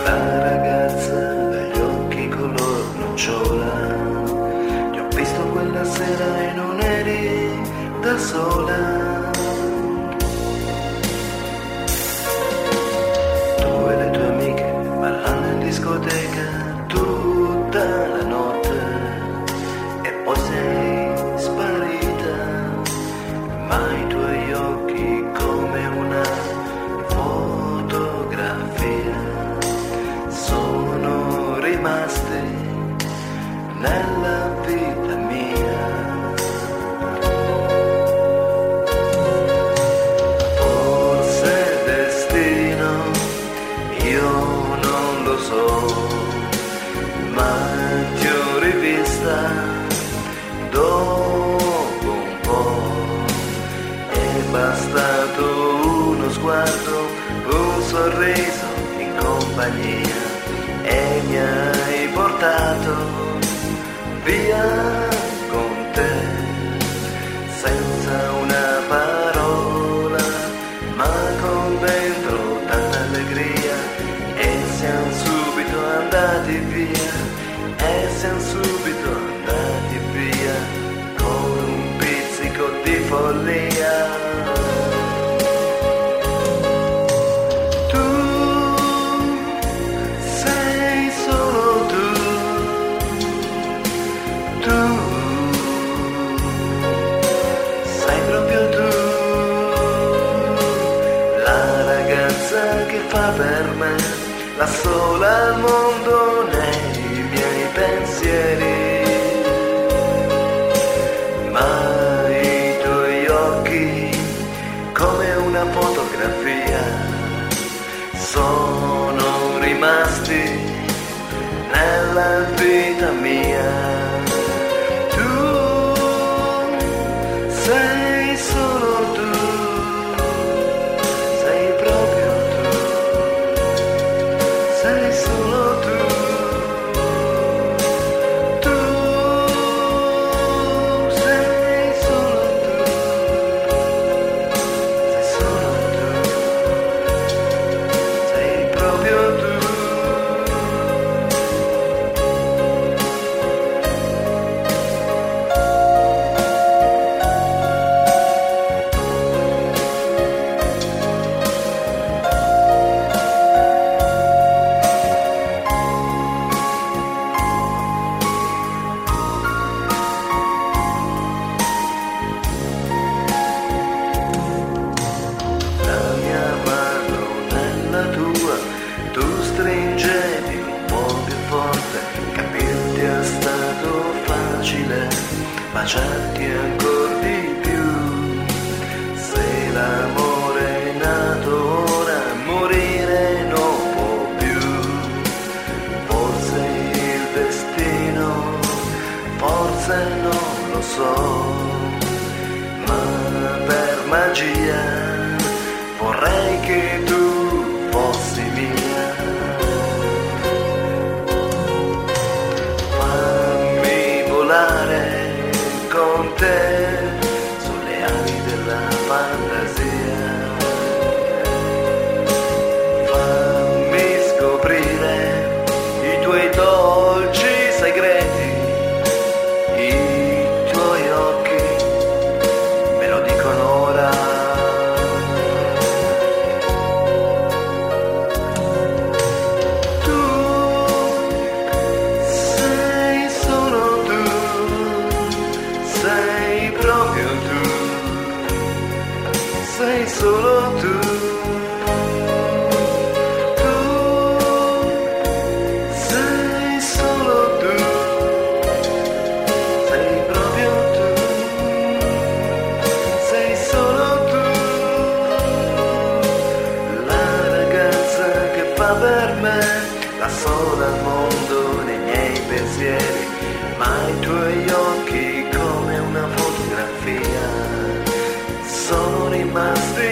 La ragazza dagli occhi color nocciola, ti ho visto quella sera e non eri da sola. Tu e le tue amiche ballando in discoteca tutta la notte e poi sei sparita, ma i tuoi occhi come una fotografia sono rimasti nella vita mia. Forse destino, io non lo so, ma ti ho rivista dopo un po'. È bastato uno sguardo, un sorriso in compagnia e mi hai portato via con te, senza una parola, ma con dentro tanta allegria, e siamo subito andati via, e siamo subito andati via, con un pizzico di follia. Che fa per me la sola al mondo nei miei pensieri, ma i tuoi occhi come una fotografia sono rimasti nella vita mia. Tu sei solo tu. Tu stringevi un po' più forte, capirti è stato facile, baciarti ancora di più. Se l'amore è nato ora, morire non può più. Forse il destino, forse non lo so, ma per magia vorrei che tu fossi mia. Con te sulle ali della fantasia, fammi scoprire i tuoi dolci segreti, i tuoi occhi me lo dicono ora. Tu sei solo tu. Sei proprio tu, sei solo tu. Tu sei solo tu, sei proprio tu, sei solo tu. La ragazza che fa per me la sola al mondo nei miei pensieri, ma i tuoi occhi come una fotografia sono rimasti